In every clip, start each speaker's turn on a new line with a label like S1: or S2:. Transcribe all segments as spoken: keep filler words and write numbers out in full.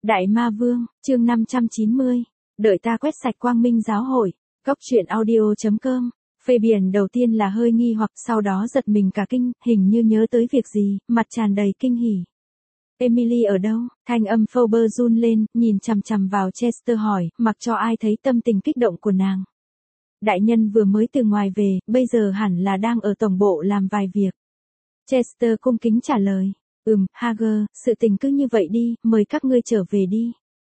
S1: Đại Ma Vương, chương năm trăm chín mươi. Đợi ta quét sạch Quang Minh giáo hội. Góc truyện audio chấm com. Fabian đầu tiên là hơi nghi hoặc sau đó giật mình cả kinh, hình như nhớ tới việc gì, mặt tràn đầy kinh hỉ. Emily ở đâu? Thanh âm Phoebe run lên, nhìn chằm chằm vào Chester hỏi, mặc cho ai thấy tâm tình kích động của nàng. Đại nhân vừa mới từ ngoài về, bây giờ hẳn là đang ở tổng bộ làm vài việc. Chester cung kính trả lời. Ừm, Hager, sự tình cứ như vậy đi, mời các ngươi trở về đi.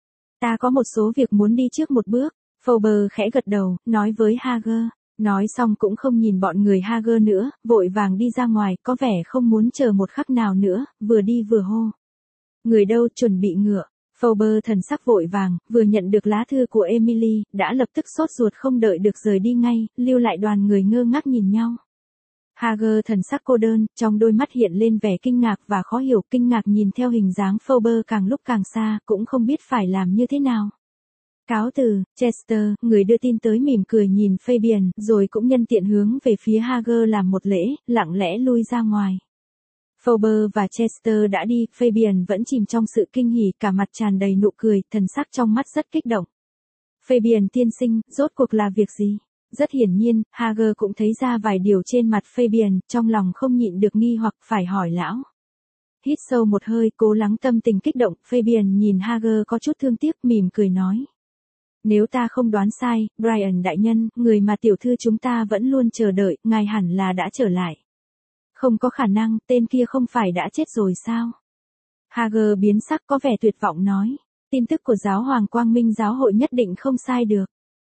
S1: Ta có một số việc muốn đi trước một bước. Phoebe khẽ gật đầu, nói với Hager. Nói xong cũng không nhìn bọn người Hager nữa, vội vàng đi ra ngoài, có vẻ không muốn chờ một khắc nào nữa, vừa đi vừa hô. Người đâu chuẩn bị ngựa. Phoebe thần sắc vội vàng, vừa nhận được lá thư của Emily, đã lập tức sốt ruột không đợi được rời đi ngay, lưu lại đoàn người ngơ ngác nhìn nhau. Hager thần sắc cô đơn, trong đôi mắt hiện lên vẻ kinh ngạc và khó hiểu, kinh ngạc nhìn theo hình dáng Phoebe càng lúc càng xa, cũng không biết phải làm như thế nào. Cáo từ, Chester, người đưa tin tới mỉm cười nhìn Fabian, rồi cũng nhân tiện hướng về phía Hager làm một lễ, lặng lẽ lui ra ngoài. Phoebe và Chester đã đi, Fabian vẫn chìm trong sự kinh hỉ, cả mặt tràn đầy nụ cười, thần sắc trong mắt rất kích động. Fabian tiên sinh, rốt cuộc là việc gì? Rất hiển nhiên, Hager cũng thấy ra vài điều trên mặt Fabian, trong lòng không nhịn được nghi hoặc phải hỏi lão. Hít sâu một hơi, cố lắng tâm tình kích động, Fabian nhìn Hager có chút thương tiếc, mỉm cười nói. Nếu ta không đoán sai, Brian đại nhân, người mà tiểu thư chúng ta vẫn luôn chờ đợi, ngài hẳn là đã trở lại. Không có khả năng, tên kia không phải đã chết rồi sao? Hager biến sắc có vẻ tuyệt vọng nói. Tin tức của giáo hoàng Quang Minh giáo hội nhất định không sai được.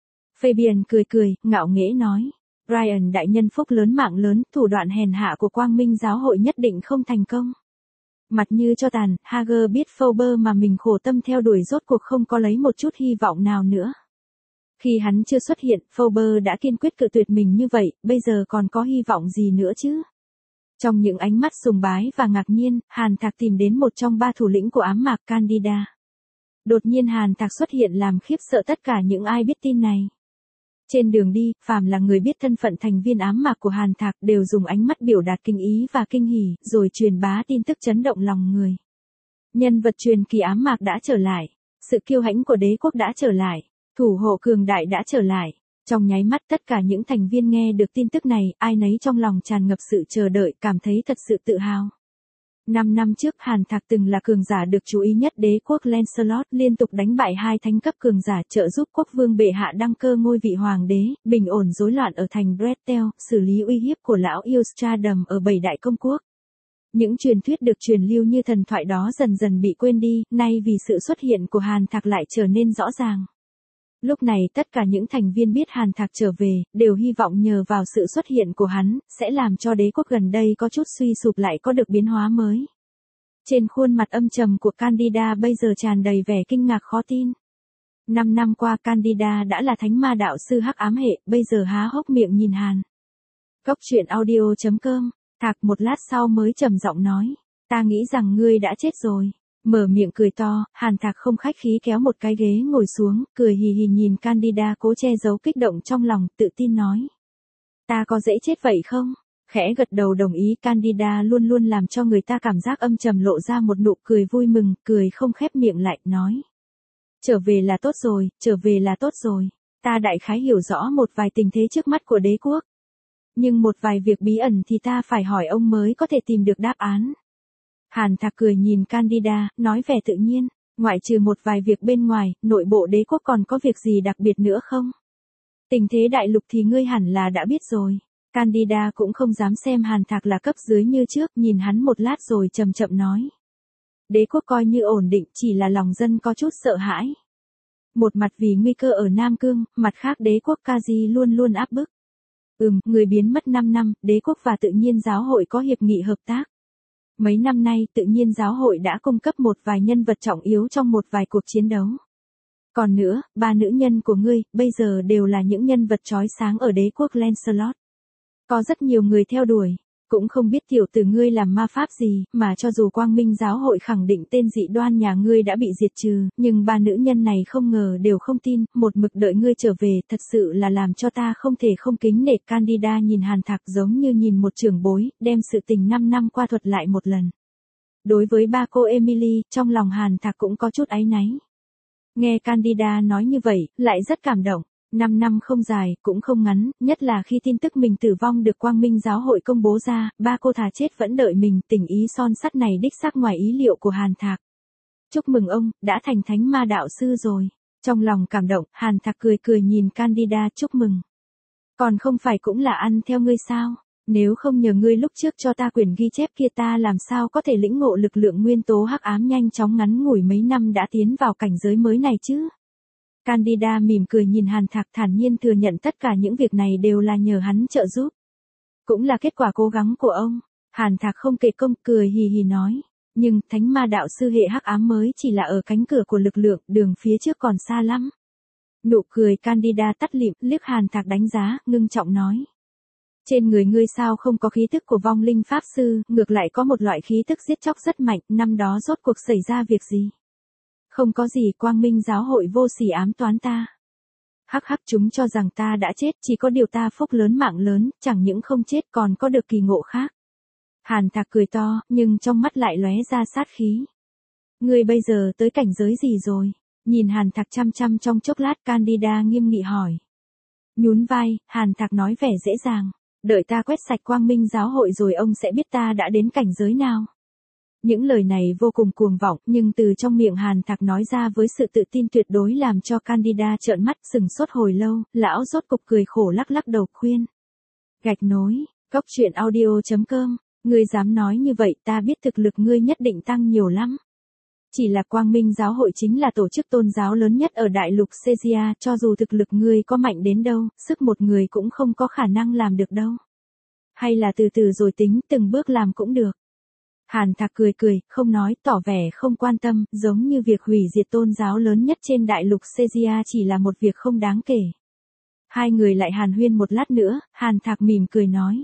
S1: Fabian cười cười, ngạo nghễ nói. Brian đại nhân phúc lớn mạng lớn, thủ đoạn hèn hạ của Quang Minh giáo hội nhất định không thành công. Mặt như cho tàn, Hager biết Phoebe mà mình khổ tâm theo đuổi rốt cuộc không có lấy một chút hy vọng nào nữa. Khi hắn chưa xuất hiện, Phoebe đã kiên quyết cự tuyệt mình như vậy, bây giờ còn có hy vọng gì nữa chứ? Trong những ánh mắt sùng bái và ngạc nhiên, Hàn Thạc tìm đến một trong ba thủ lĩnh của ám mạc Candida. Đột nhiên Hàn Thạc xuất hiện làm khiếp sợ tất cả những ai biết tin này. Trên đường đi, phàm là người biết thân phận thành viên ám mạc của Hàn Thạc đều dùng ánh mắt biểu đạt kinh ý và kinh hỉ, rồi truyền bá tin tức chấn động lòng người. Nhân vật truyền kỳ ám mạc đã trở lại, sự kiêu hãnh của đế quốc đã trở lại, thủ hộ cường đại đã trở lại. Trong nháy mắt tất cả những thành viên nghe được tin tức này, ai nấy trong lòng tràn ngập sự chờ đợi, cảm thấy thật sự tự hào. Năm năm trước Hàn Thạc từng là cường giả được chú ý nhất đế quốc Lancelot, liên tục đánh bại hai thánh cấp cường giả, trợ giúp quốc vương bệ hạ đăng cơ ngôi vị hoàng đế, bình ổn rối loạn ở thành Brethel, xử lý uy hiếp của lão yêu Stradum ở bảy đại công quốc. Những truyền thuyết được truyền lưu như thần thoại đó dần dần bị quên đi, nay vì sự xuất hiện của Hàn Thạc lại trở nên rõ ràng. Lúc này tất cả những thành viên biết Hàn Thạc trở về, đều hy vọng nhờ vào sự xuất hiện của hắn, sẽ làm cho đế quốc gần đây có chút suy sụp lại có được biến hóa mới. Trên khuôn mặt âm trầm của Candida bây giờ tràn đầy vẻ kinh ngạc khó tin. Năm năm qua Candida đã là thánh ma đạo sư hắc ám hệ, bây giờ há hốc miệng nhìn Hàn. Góc truyện audio chấm com. Thạc một lát sau mới trầm giọng nói. Ta nghĩ rằng ngươi đã chết rồi. Mở miệng cười to, Hàn Thạc không khách khí kéo một cái ghế ngồi xuống, cười hì hì nhìn Candida cố che giấu kích động trong lòng, tự tin nói. Ta có dễ chết vậy không? Khẽ gật đầu đồng ý, Candida luôn luôn làm cho người ta cảm giác âm trầm lộ ra một nụ cười vui mừng, cười không khép miệng lại, nói. Trở về là tốt rồi, trở về là tốt rồi. Ta đại khái hiểu rõ một vài tình thế trước mắt của đế quốc. Nhưng một vài việc bí ẩn thì ta phải hỏi ông mới có thể tìm được đáp án. Hàn Thạc cười nhìn Candida, nói vẻ tự nhiên, ngoại trừ một vài việc bên ngoài, nội bộ đế quốc còn có việc gì đặc biệt nữa không? Tình thế đại lục thì ngươi hẳn là đã biết rồi. Candida cũng không dám xem Hàn Thạc là cấp dưới như trước, nhìn hắn một lát rồi chậm chậm nói. Đế quốc coi như ổn định, chỉ là lòng dân có chút sợ hãi. Một mặt vì nguy cơ ở Nam Cương, mặt khác đế quốc Kaji luôn luôn áp bức. Ừm, người biến mất năm năm, đế quốc và tự nhiên giáo hội có hiệp nghị hợp tác. Mấy năm nay tự nhiên giáo hội đã cung cấp một vài nhân vật trọng yếu trong một vài cuộc chiến đấu. Còn nữa, ba nữ nhân của ngươi, bây giờ đều là những nhân vật chói sáng ở đế quốc Lancelot. Có rất nhiều người theo đuổi, cũng không biết tiểu tử ngươi làm ma pháp gì, mà cho dù Quang Minh giáo hội khẳng định tên dị đoan nhà ngươi đã bị diệt trừ, nhưng ba nữ nhân này không ngờ đều không tin, một mực đợi ngươi trở về, thật sự là làm cho ta không thể không kính nể. Candida nhìn Hàn Thạc giống như nhìn một trưởng bối, đem sự tình năm năm qua thuật lại một lần. Đối với ba cô Emily, trong lòng Hàn Thạc cũng có chút áy náy. Nghe Candida nói như vậy, lại rất cảm động. Năm năm không dài, cũng không ngắn, nhất là khi tin tức mình tử vong được Quang Minh giáo hội công bố ra, ba cô thà chết vẫn đợi mình, tình ý son sắt này đích xác ngoài ý liệu của Hàn Thạc. Chúc mừng ông, đã thành thánh ma đạo sư rồi. Trong lòng cảm động, Hàn Thạc cười cười nhìn Candida chúc mừng. Còn không phải cũng là ăn theo ngươi sao? Nếu không nhờ ngươi lúc trước cho ta quyển ghi chép kia ta làm sao có thể lĩnh ngộ lực lượng nguyên tố hắc ám nhanh chóng ngắn ngủi mấy năm đã tiến vào cảnh giới mới này chứ? Candida mỉm cười nhìn Hàn Thạc thản nhiên thừa nhận tất cả những việc này đều là nhờ hắn trợ giúp. Cũng là kết quả cố gắng của ông. Hàn Thạc không kể công cười hì hì nói. Nhưng thánh ma đạo sư hệ hắc ám mới chỉ là ở cánh cửa của lực lượng, đường phía trước còn xa lắm. Nụ cười Candida tắt lịm, liếc Hàn Thạc đánh giá, ngưng trọng nói. Trên người ngươi sao không có khí tức của vong linh pháp sư, ngược lại có một loại khí tức giết chóc rất mạnh, năm đó rốt cuộc xảy ra việc gì? Không có gì, Quang Minh giáo hội vô sỉ ám toán ta. Hắc hắc, chúng cho rằng ta đã chết, chỉ có điều ta phúc lớn mạng lớn, chẳng những không chết còn có được kỳ ngộ khác. Hàn Thạc cười to, nhưng trong mắt lại lóe ra sát khí. Ngươi bây giờ tới cảnh giới gì rồi? Nhìn Hàn Thạc chăm chăm trong chốc lát, Candida nghiêm nghị hỏi. Nhún vai, Hàn Thạc nói vẻ dễ dàng. Đợi ta quét sạch Quang Minh giáo hội rồi ông sẽ biết ta đã đến cảnh giới nào. Những lời này vô cùng cuồng vọng, nhưng từ trong miệng Hàn Thạc nói ra với sự tự tin tuyệt đối làm cho Candida trợn mắt sừng sốt hồi lâu, lão rốt cục cười khổ lắc lắc đầu khuyên. Gạch nối, góc truyện audio chấm com, ngươi dám nói như vậy ta biết thực lực ngươi nhất định tăng nhiều lắm. Chỉ là Quang Minh giáo hội chính là tổ chức tôn giáo lớn nhất ở đại lục Caesarea, cho dù thực lực ngươi có mạnh đến đâu, sức một người cũng không có khả năng làm được đâu. Hay là từ từ rồi tính, từng bước làm cũng được. Hàn Thạc cười cười, không nói, tỏ vẻ không quan tâm, giống như việc hủy diệt tôn giáo lớn nhất trên đại lục Caesarea chỉ là một việc không đáng kể. Hai người lại hàn huyên một lát nữa, Hàn Thạc mỉm cười nói.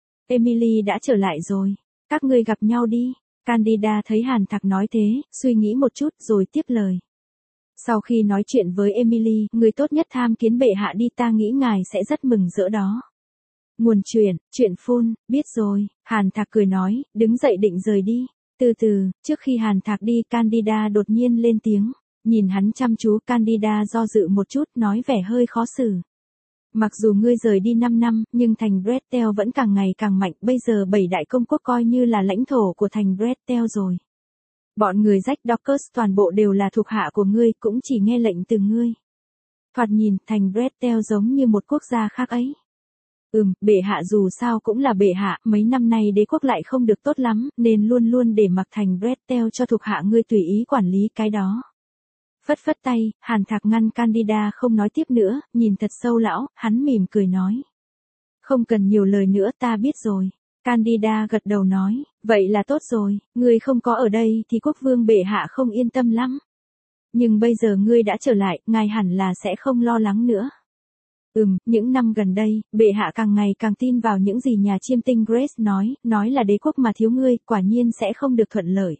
S1: Emily đã trở lại rồi, các ngươi gặp nhau đi. Candida thấy Hàn Thạc nói thế, suy nghĩ một chút rồi tiếp lời. Sau khi nói chuyện với Emily, người tốt nhất tham kiến bệ hạ đi, ta nghĩ ngài sẽ rất mừng rỡ đó. Nguồn chuyện, chuyện phun, biết rồi, Hàn Thạc cười nói, đứng dậy định rời đi. Từ từ, trước khi Hàn Thạc đi, Candida đột nhiên lên tiếng, nhìn hắn chăm chú, Candida do dự một chút, nói vẻ hơi khó xử. Mặc dù ngươi rời đi năm năm, nhưng thành Bretel vẫn càng ngày càng mạnh, bây giờ bảy đại công quốc coi như là lãnh thổ của thành Bretel rồi. Bọn người rách Dorcas toàn bộ đều là thuộc hạ của ngươi, cũng chỉ nghe lệnh từ ngươi. Thoạt nhìn, thành Bretel giống như một quốc gia khác ấy. Ừm, bệ hạ dù sao cũng là bệ hạ, mấy năm nay đế quốc lại không được tốt lắm, nên luôn luôn để mặc thành Bretel cho thuộc hạ ngươi tùy ý quản lý cái đó. Phất phất tay, Hàn Thạc ngăn Candida không nói tiếp nữa, nhìn thật sâu lão, hắn mỉm cười nói. Không cần nhiều lời nữa, ta biết rồi. Candida gật đầu nói, vậy là tốt rồi, ngươi không có ở đây thì quốc vương bệ hạ không yên tâm lắm. Nhưng bây giờ ngươi đã trở lại, ngài hẳn là sẽ không lo lắng nữa. Ừm, những năm gần đây, bệ hạ càng ngày càng tin vào những gì nhà chiêm tinh Grace nói, nói là đế quốc mà thiếu ngươi, quả nhiên sẽ không được thuận lợi.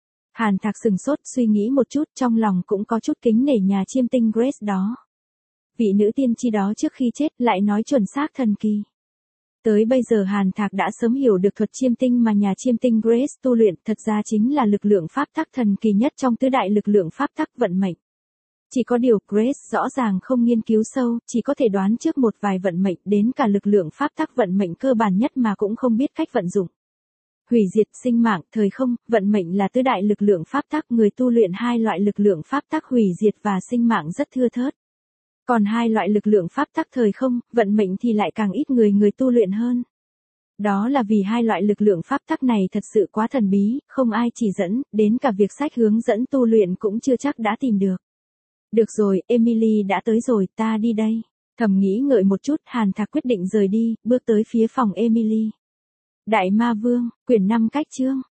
S1: Hàn Thạc sừng sốt, suy nghĩ một chút, trong lòng cũng có chút kính nể nhà chiêm tinh Grace đó. Vị nữ tiên tri đó trước khi chết lại nói chuẩn xác thần kỳ. Tới bây giờ Hàn Thạc đã sớm hiểu được thuật chiêm tinh mà nhà chiêm tinh Grace tu luyện, thật ra chính là lực lượng pháp tắc thần kỳ nhất trong tứ đại lực lượng pháp tắc vận mệnh. Chỉ có điều Grace rõ ràng không nghiên cứu sâu, chỉ có thể đoán trước một vài vận mệnh, đến cả lực lượng pháp tắc vận mệnh cơ bản nhất mà cũng không biết cách vận dụng. Hủy diệt, sinh mạng, thời không, vận mệnh là tứ đại lực lượng pháp tắc, người tu luyện hai loại lực lượng pháp tắc hủy diệt và sinh mạng rất thưa thớt. Còn hai loại lực lượng pháp tắc thời không, vận mệnh thì lại càng ít người người tu luyện hơn. Đó là vì hai loại lực lượng pháp tắc này thật sự quá thần bí, không ai chỉ dẫn, đến cả việc sách hướng dẫn tu luyện cũng chưa chắc đã tìm được. Được rồi, Emily đã tới rồi, ta đi đây. Thầm nghĩ ngợi một chút, Hàn Thạc quyết định rời đi, bước tới phía phòng Emily. Đại Ma Vương, quyển năm cách chương.